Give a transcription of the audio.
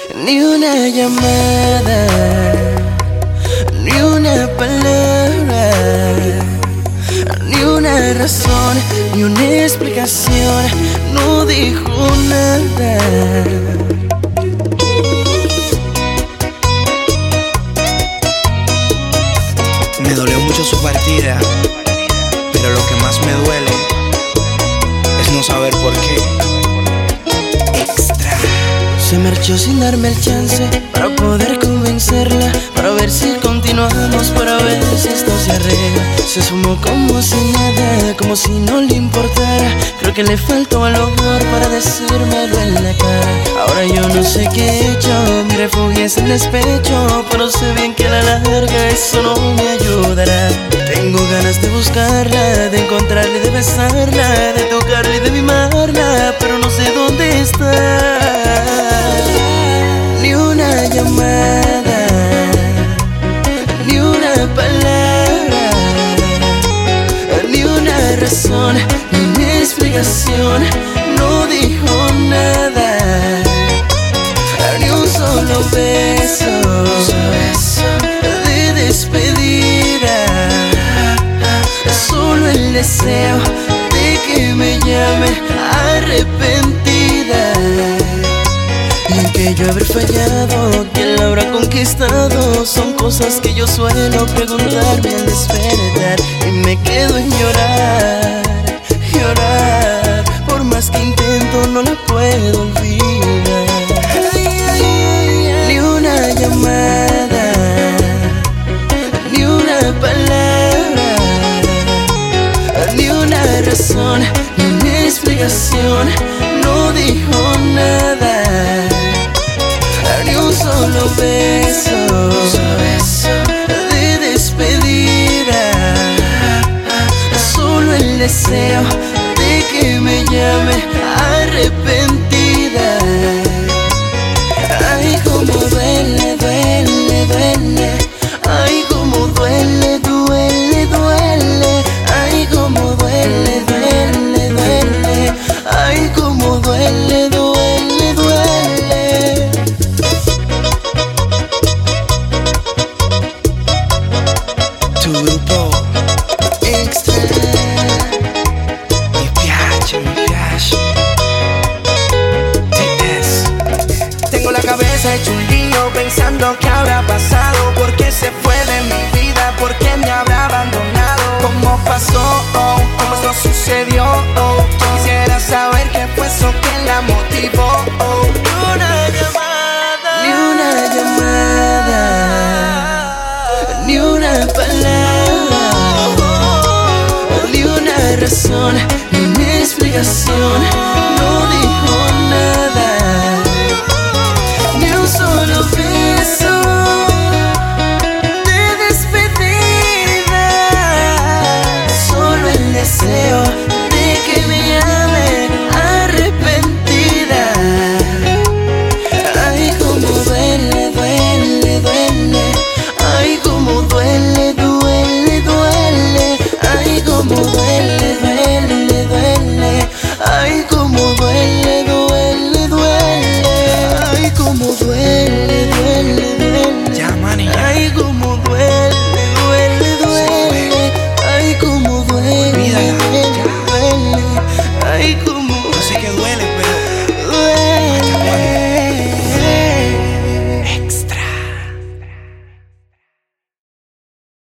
Ni una llamada, ni una palabra, ni una razón, ni una explicación, no dijo nada. Me dolió mucho su partida, pero lo que más me duele es no saber por qué. Extra. Se marchó sin darme el chance para poder convencerla, para ver si continuamos, para ver si esto se arregla. Se sumó como si nada, como si no le importara. Creo que le faltó valor para decírmelo en la cara. Ahora yo no sé qué he hecho, mi refugio es el despecho, pero sé bien que a la larga eso no me ayudará. Tengo ganas de buscarla, de encontrarla y de besarla, de tocarla y de mimarla, pero no sé dónde está. Ni una llamada, ni una palabra, ni una razón, ni una explicación, no dijo nada. Ni un solo beso de despedida, solo el deseo de que me llame arrepentida. Y en que yo habré fallado, que la habrá conquistado, son cosas que yo suelo preguntarme al despertar. Y me quedo en llorar, llorar, por más que intento no la puedo olvidar. Ni una llamada, ni una palabra, ni una razón, ni una explicación, no dijo nada. Ni un solo beso de despedida, solo el deseo de que me llame arrepentida. Ay, como duele, duele, duele. Ay, como duele, duele, duele. Ay, como duele, duele, duele. Ay, como duele, duele, duele. Tu grupo Extra. Mi piace, mi piace. TS. Tengo la cabeza hecho un lío pensando qué habrá pasado, por qué se fue de mi vida, por qué me habrá abandonado, cómo pasó, cómo esto sucedió. Quisiera saber qué fue eso que la motivó. Ni una llamada, ni una llamada, ni una palabra, ni una razón, ni una explicación.